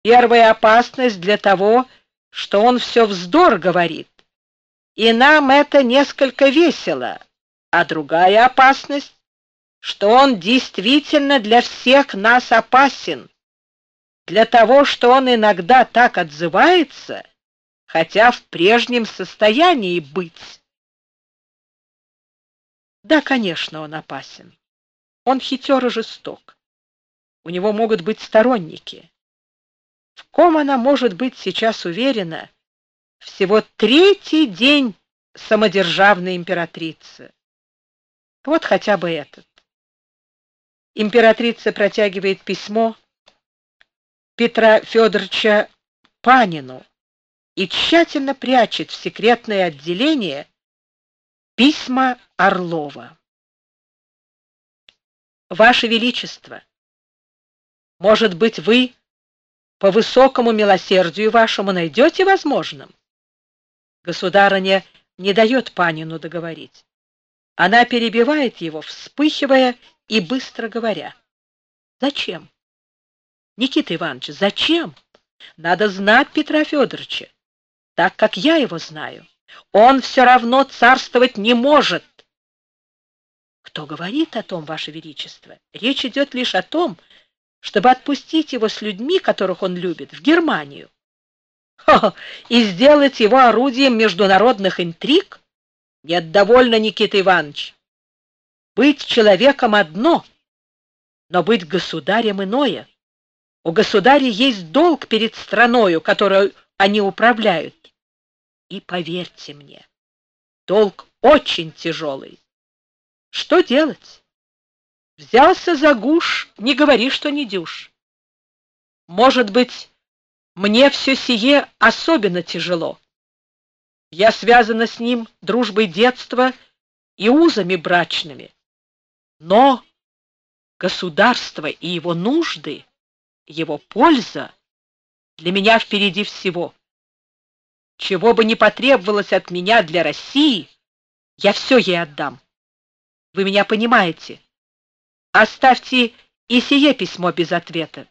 Первая опасность для того, что он все вздор говорит, и нам это несколько весело, а другая опасность, что он действительно для всех нас опасен, для того, что он иногда так отзывается, хотя в прежнем состоянии быть. Да, конечно, он опасен. Он хитер и жесток. У него могут быть сторонники. В ком она может быть сейчас уверена? Всего третий день самодержавной императрицы. Вот хотя бы этот. Императрица протягивает письмо Петра Федоровича Панину и тщательно прячет в секретное отделение письма Орлова. Ваше Величество, может быть, вы по высокому милосердию вашему найдете возможным? Государыня не дает Панину договорить. Она перебивает его, вспыхивая и быстро говоря: «Зачем? Никита Иванович, зачем? Надо знать Петра Федоровича, так как я его знаю. Он все равно царствовать не может». «Кто говорит о том, Ваше Величество? Речь идет лишь о том, чтобы отпустить его с людьми, которых он любит, в Германию. И сделать его орудием международных интриг? Нет, довольно, Никита Иванович. Быть человеком одно, но быть государем иное. У государя есть долг перед страною, которую они управляют. И поверьте мне, долг очень тяжелый. Что делать? Взялся за гуш, не говори, что не дюж. Может быть, мне все сие особенно тяжело. Я связана с ним дружбой детства и узами брачными. Но государство и его нужды, его польза для меня впереди всего. Чего бы ни потребовалось от меня для России, я все ей отдам. Вы меня понимаете? Оставьте и сие письмо без ответа.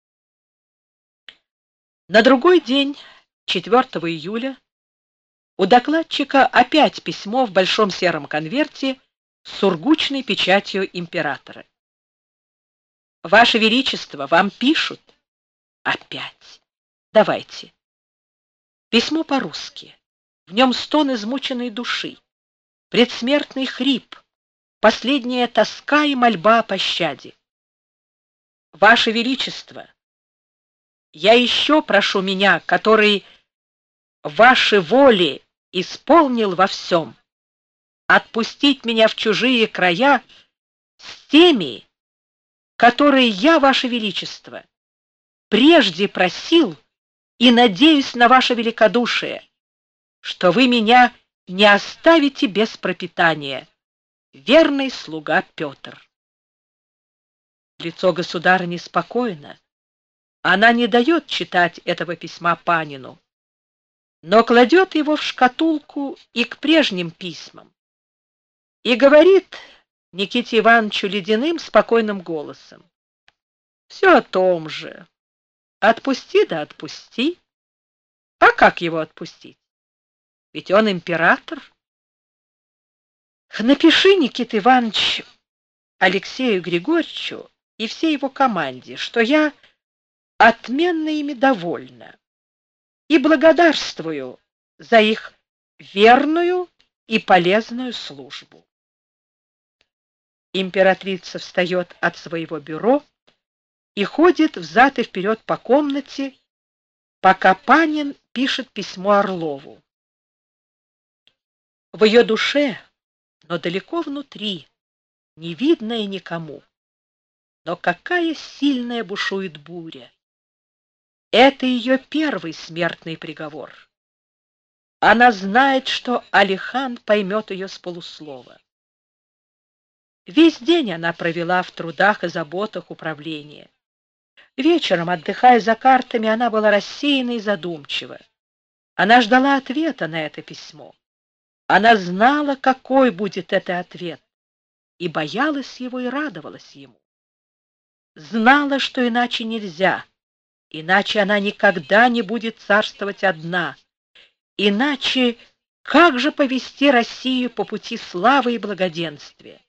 На другой день, 4 июля, у докладчика опять письмо в большом сером конверте с сургучной печатью императора. Ваше Величество, вам пишут. Опять. Давайте. Письмо по-русски. В нем стон измученной души, предсмертный хрип, последняя тоска и мольба о пощаде. Ваше Величество, я еще прошу меня, который ваши воли исполнил во всем, отпустить меня в чужие края с теми, которые я, Ваше Величество, прежде просил и надеюсь на ваше великодушие, что вы меня не оставите без пропитания. Верный слуга Петр. Лицо государыни спокойно. Она не дает читать этого письма Панину, но кладет его в шкатулку и к прежним письмам. И говорит Никите Ивановичу ледяным, спокойным голосом: «Все о том же. Отпусти да отпусти. А как его отпустить? Ведь он император». Напиши, Никита Иванович, Алексею Григорьевичу и всей его команде, что я отменно ими довольна и благодарствую за их верную и полезную службу. Императрица встает от своего бюро и ходит взад и вперед по комнате, пока Панин пишет письмо Орлову. В ее душе, но далеко внутри, не видная никому, но какая сильная бушует буря. Это ее первый смертный приговор. Она знает, что Алихан поймет ее с полуслова. Весь день она провела в трудах и заботах управления. Вечером, отдыхая за картами, она была рассеяна и задумчива. Она ждала ответа на это письмо. Она знала, какой будет этот ответ, и боялась его, и радовалась ему. Знала, что иначе нельзя, Иначе она никогда не будет царствовать одна. Иначе как же повести Россию по пути славы и благоденствия?